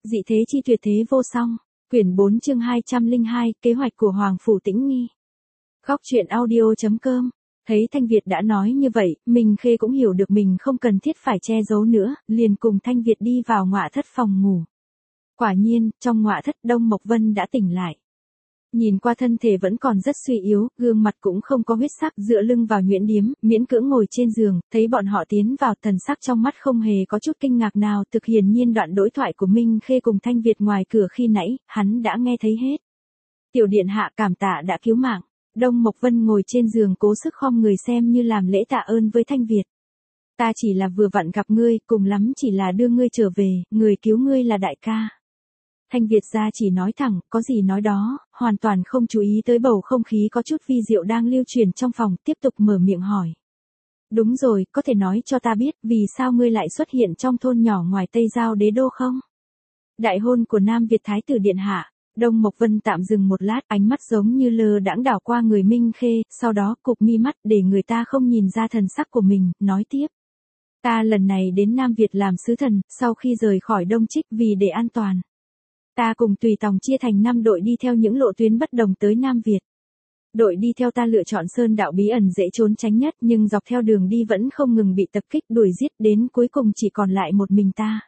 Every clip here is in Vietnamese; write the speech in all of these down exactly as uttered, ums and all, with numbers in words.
Dị thế chi tuyệt thế vô song. Quyển bốn chương hai trăm lẻ hai, kế hoạch của Hoàng Phủ Tĩnh Nghi. Góc truyện audio chấm com. Thấy Thanh Việt đã nói như vậy, Minh Khê cũng hiểu được mình không cần thiết phải che giấu nữa, liền cùng Thanh Việt đi vào ngọa thất phòng ngủ. Quả nhiên, trong ngọa thất Đông Mộc Vân đã tỉnh lại. Nhìn qua thân thể vẫn còn rất suy yếu, gương mặt cũng không có huyết sắc, dựa lưng vào nhuyễn điếm, miễn cưỡng ngồi trên giường, thấy bọn họ tiến vào, thần sắc trong mắt không hề có chút kinh ngạc nào, thực hiển nhiên đoạn đối thoại của Minh Khê cùng Thanh Việt ngoài cửa khi nãy, hắn đã nghe thấy hết. Tiểu điện hạ cảm tạ đã cứu mạng. Đông Mộc Vân ngồi trên giường cố sức khom người xem như làm lễ tạ ơn với Thanh Việt. Ta chỉ là vừa vặn gặp ngươi, cùng lắm chỉ là đưa ngươi trở về, người cứu ngươi là đại ca. Thanh Việt ra chỉ nói thẳng, có gì nói đó, hoàn toàn không chú ý tới bầu không khí có chút vi diệu đang lưu truyền trong phòng, tiếp tục mở miệng hỏi. Đúng rồi, có thể nói cho ta biết, vì sao ngươi lại xuất hiện trong thôn nhỏ ngoài Tây Giao Đế Đô không? Đại hôn của Nam Việt Thái tử Điện Hạ. Đông Mộc Vân tạm dừng một lát, ánh mắt giống như lơ đãng đảo qua người Minh Khê, sau đó cụp mi mắt để người ta không nhìn ra thần sắc của mình, nói tiếp. Ta lần này đến Nam Việt làm sứ thần, sau khi rời khỏi Đông Trích vì để an toàn. Ta cùng tùy tòng chia thành năm đội đi theo những lộ tuyến bất đồng tới Nam Việt. Đội đi theo ta lựa chọn sơn đạo bí ẩn dễ trốn tránh nhất, nhưng dọc theo đường đi vẫn không ngừng bị tập kích đuổi giết, đến cuối cùng chỉ còn lại một mình ta.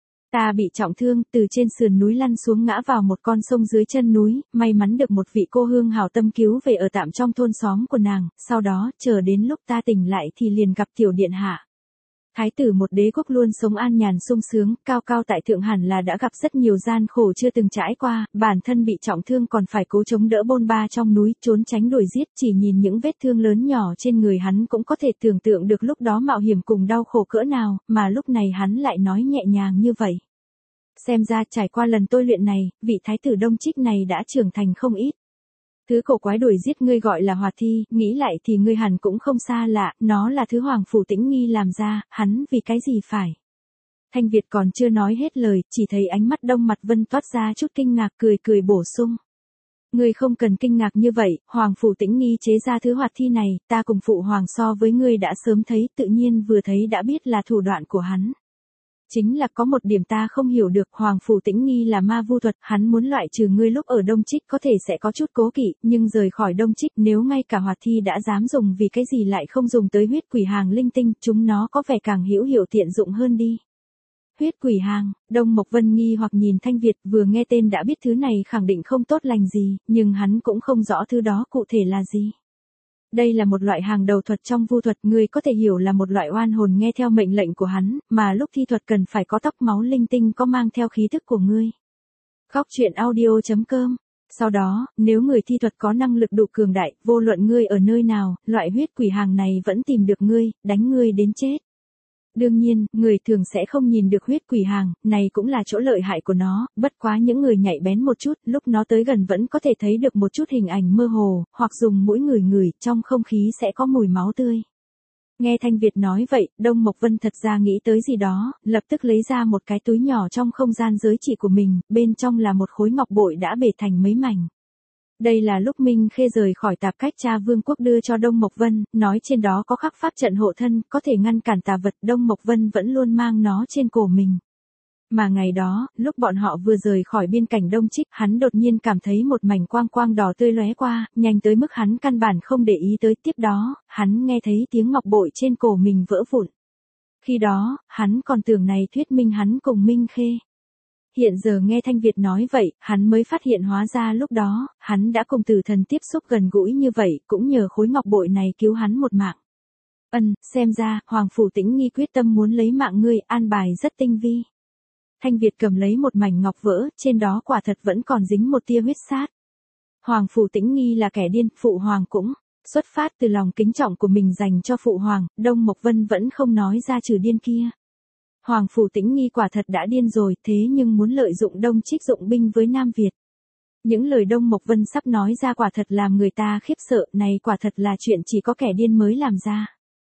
Ta bị trọng thương, từ trên sườn núi lăn xuống ngã vào một con sông dưới chân núi, may mắn được một vị cô hương hảo tâm cứu về ở tạm trong thôn xóm của nàng, sau đó, chờ đến lúc ta tỉnh lại thì liền gặp tiểu điện hạ. Thái tử một đế quốc luôn sống an nhàn sung sướng, cao cao tại thượng hẳn là đã gặp rất nhiều gian khổ chưa từng trải qua, bản thân bị trọng thương còn phải cố chống đỡ bôn ba trong núi, trốn tránh đuổi giết, chỉ nhìn những vết thương lớn nhỏ trên người hắn cũng có thể tưởng tượng được lúc đó mạo hiểm cùng đau khổ cỡ nào, mà lúc này hắn lại nói nhẹ nhàng như vậy. Xem ra trải qua lần tôi luyện này, vị thái tử Đông Trích này đã trưởng thành không ít. Thứ cổ quái đuổi giết ngươi gọi là hoạt thi, nghĩ lại thì ngươi hẳn cũng không xa lạ, nó là thứ Hoàng Phủ Tĩnh Nghi làm ra, hắn vì cái gì phải. Thanh Việt còn chưa nói hết lời, chỉ thấy ánh mắt Đông Mạch Vân toát ra chút kinh ngạc, cười cười bổ sung. Ngươi không cần kinh ngạc như vậy, Hoàng Phủ Tĩnh Nghi chế ra thứ hoạt thi này, ta cùng phụ hoàng so với ngươi đã sớm thấy, tự nhiên vừa thấy đã biết là thủ đoạn của hắn. Chính là có một điểm ta không hiểu được, Hoàng Phủ Tĩnh Nghi là ma vu thuật, hắn muốn loại trừ ngươi lúc ở Đông Trích có thể sẽ có chút cố kỵ, nhưng rời khỏi Đông Trích nếu ngay cả hoạt thi đã dám dùng vì cái gì lại không dùng tới huyết quỷ hàng linh tinh, chúng nó có vẻ càng hữu hiệu tiện dụng hơn đi. Huyết quỷ hàng, Đông Mộc Vân nghi hoặc nhìn Thanh Việt, vừa nghe tên đã biết thứ này khẳng định không tốt lành gì, nhưng hắn cũng không rõ thứ đó cụ thể là gì. Đây là một loại hàng đầu thuật trong vu thuật, người có thể hiểu là một loại oan hồn nghe theo mệnh lệnh của hắn, mà lúc thi thuật cần phải có tóc máu linh tinh có mang theo khí thức của ngươi. Góc truyện audio chấm com. Sau đó, nếu người thi thuật có năng lực đủ cường đại, vô luận ngươi ở nơi nào, loại huyết quỷ hàng này vẫn tìm được ngươi, đánh ngươi đến chết. Đương nhiên, người thường sẽ không nhìn được huyết quỷ hàng, này cũng là chỗ lợi hại của nó, bất quá những người nhạy bén một chút, lúc nó tới gần vẫn có thể thấy được một chút hình ảnh mơ hồ, hoặc dùng mũi ngửi ngửi, trong không khí sẽ có mùi máu tươi. Nghe Thanh Việt nói vậy, Đông Mộc Vân thật ra nghĩ tới gì đó, lập tức lấy ra một cái túi nhỏ trong không gian giới chỉ của mình, bên trong là một khối ngọc bội đã bể thành mấy mảnh. Đây là lúc Minh Khê rời khỏi Tạp Cách Cha Vương quốc đưa cho Đông Mộc Vân, nói trên đó có khắc pháp trận hộ thân, có thể ngăn cản tà vật, Đông Mộc Vân vẫn luôn mang nó trên cổ mình. Mà ngày đó, lúc bọn họ vừa rời khỏi biên cảnh Đông Trích, hắn đột nhiên cảm thấy một mảnh quang quang đỏ tươi lóe qua, nhanh tới mức hắn căn bản không để ý tới, tiếp đó, hắn nghe thấy tiếng ngọc bội trên cổ mình vỡ vụn. Khi đó, hắn còn tưởng này thuyết minh hắn cùng Minh Khê. Hiện giờ nghe Thanh Việt nói vậy, hắn mới phát hiện hóa ra lúc đó, hắn đã cùng tử thần tiếp xúc gần gũi như vậy, cũng nhờ khối ngọc bội này cứu hắn một mạng. Ân, xem ra, Hoàng Phủ Tĩnh Nghi quyết tâm muốn lấy mạng ngươi, an bài rất tinh vi. Thanh Việt cầm lấy một mảnh ngọc vỡ, trên đó quả thật vẫn còn dính một tia huyết sát. Hoàng Phủ Tĩnh Nghi là kẻ điên, phụ hoàng cũng. Xuất phát từ lòng kính trọng của mình dành cho phụ hoàng, Đông Mộc Vân vẫn không nói ra trừ điên kia. Hoàng Phủ Tĩnh Nghi quả thật đã điên rồi, thế nhưng muốn lợi dụng Đông Trích dụng binh với Nam Việt. Những lời Đông Mộc Vân sắp nói ra quả thật làm người ta khiếp sợ, này quả thật là chuyện chỉ có kẻ điên mới làm ra.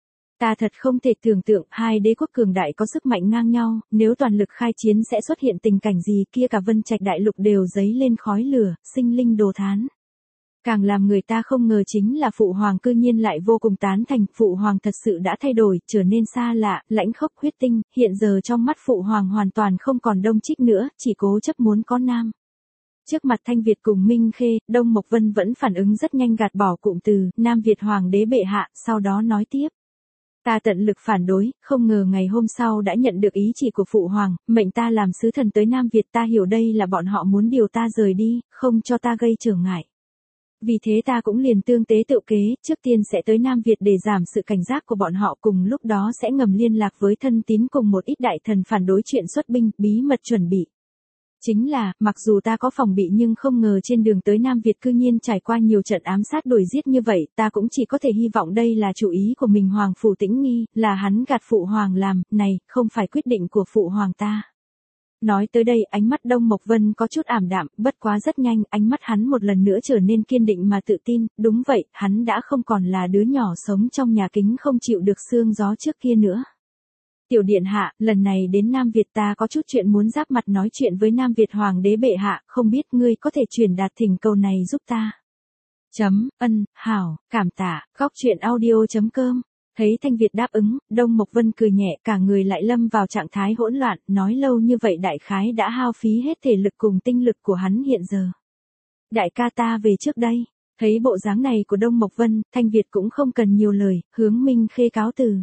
Ta thật không thể tưởng tượng hai đế quốc cường đại có sức mạnh ngang nhau, nếu toàn lực khai chiến sẽ xuất hiện tình cảnh gì kia, cả Vân Trạch đại lục đều dấy lên khói lửa, sinh linh đồ thán. Càng làm người ta không ngờ chính là Phụ Hoàng cư nhiên lại vô cùng tán thành, Phụ Hoàng thật sự đã thay đổi, trở nên xa lạ, lãnh khốc huyết tinh, hiện giờ trong mắt Phụ Hoàng hoàn toàn không còn Đông Trích nữa, chỉ cố chấp muốn có nam. Trước mặt Thanh Việt cùng Minh Khê, Đông Mộc Vân vẫn phản ứng rất nhanh gạt bỏ cụm từ, Nam Việt Hoàng đế bệ hạ, sau đó nói tiếp. Ta tận lực phản đối, không ngờ ngày hôm sau đã nhận được ý chỉ của Phụ Hoàng, mệnh ta làm sứ thần tới Nam Việt, ta hiểu đây là bọn họ muốn điều ta rời đi, không cho ta gây trở ngại. Vì thế ta cũng liền tương tế tự kế, trước tiên sẽ tới Nam Việt để giảm sự cảnh giác của bọn họ, cùng lúc đó sẽ ngầm liên lạc với thân tín cùng một ít đại thần phản đối chuyện xuất binh, bí mật chuẩn bị. Chính là, mặc dù ta có phòng bị nhưng không ngờ trên đường tới Nam Việt cư nhiên trải qua nhiều trận ám sát đuổi giết như vậy, ta cũng chỉ có thể hy vọng đây là chủ ý của mình Hoàng Phủ Tĩnh Nghi, là hắn gạt Phụ Hoàng làm, này, không phải quyết định của Phụ Hoàng ta. Nói tới đây ánh mắt Đông Mộc Vân có chút ảm đạm, bất quá rất nhanh, ánh mắt hắn một lần nữa trở nên kiên định mà tự tin, đúng vậy, hắn đã không còn là đứa nhỏ sống trong nhà kính không chịu được sương gió trước kia nữa. Tiểu điện hạ, lần này đến Nam Việt ta có chút chuyện muốn giáp mặt nói chuyện với Nam Việt Hoàng đế bệ hạ, không biết ngươi có thể truyền đạt thỉnh cầu này giúp ta. Chấm, ân, hảo, cảm tạ, góc truyện audio chấm com. Thấy Thanh Việt đáp ứng, Đông Mộc Vân cười nhẹ, cả người lại lâm vào trạng thái hỗn loạn, nói lâu như vậy đại khái đã hao phí hết thể lực cùng tinh lực của hắn hiện giờ. Đại ca ta về trước đây. Thấy bộ dáng này của Đông Mộc Vân, Thanh Việt cũng không cần nhiều lời, hướng Minh Khê cáo từ.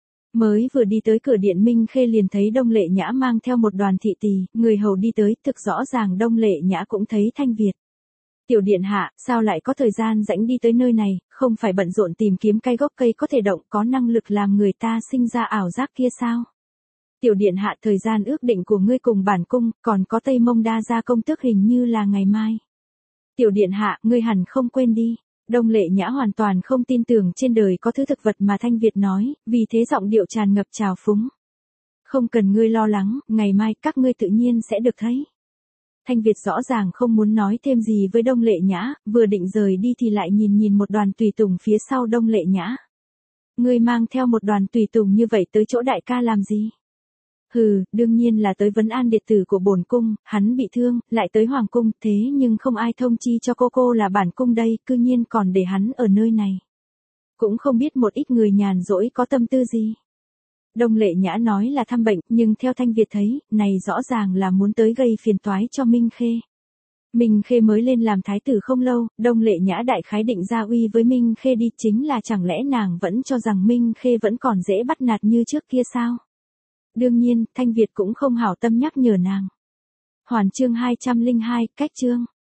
Mới vừa đi tới cửa điện Minh Khê liền thấy Đông Lệ Nhã mang theo một đoàn thị tỳ, người hầu đi tới, thực rõ ràng Đông Lệ Nhã cũng thấy Thanh Việt. Tiểu điện hạ, sao lại có thời gian rảnh đi tới nơi này, không phải bận rộn tìm kiếm cây gốc cây có thể động, có năng lực làm người ta sinh ra ảo giác kia sao? Tiểu điện hạ, thời gian ước định của ngươi cùng bản cung, còn có Tây Mông Đa gia công tước hình như là ngày mai. Tiểu điện hạ, ngươi hẳn không quên đi. Đông Lệ Nhã hoàn toàn không tin tưởng trên đời có thứ thực vật mà Thanh Việt nói, vì thế giọng điệu tràn ngập trào phúng. Không cần ngươi lo lắng, ngày mai các ngươi tự nhiên sẽ được thấy. Thanh Việt rõ ràng không muốn nói thêm gì với Đông Lệ Nhã, vừa định rời đi thì lại nhìn nhìn một đoàn tùy tùng phía sau Đông Lệ Nhã. Ngươi mang theo một đoàn tùy tùng như vậy tới chỗ đại ca làm gì? Hừ, đương nhiên là tới vấn an đệ tử của bổn cung, hắn bị thương, lại tới hoàng cung, thế nhưng không ai thông chi cho cô cô là bản cung đây, cư nhiên còn để hắn ở nơi này. Cũng không biết một ít người nhàn rỗi có tâm tư gì. Đông Lệ Nhã nói là thăm bệnh, nhưng theo Thanh Việt thấy, này rõ ràng là muốn tới gây phiền toái cho Minh Khê. Minh Khê mới lên làm thái tử không lâu, Đông Lệ Nhã đại khái định ra uy với Minh Khê đi, chính là chẳng lẽ nàng vẫn cho rằng Minh Khê vẫn còn dễ bắt nạt như trước kia sao? Đương nhiên, Thanh Việt cũng không hảo tâm nhắc nhở nàng. Hoàn chương hai trăm lẻ hai, cách chương.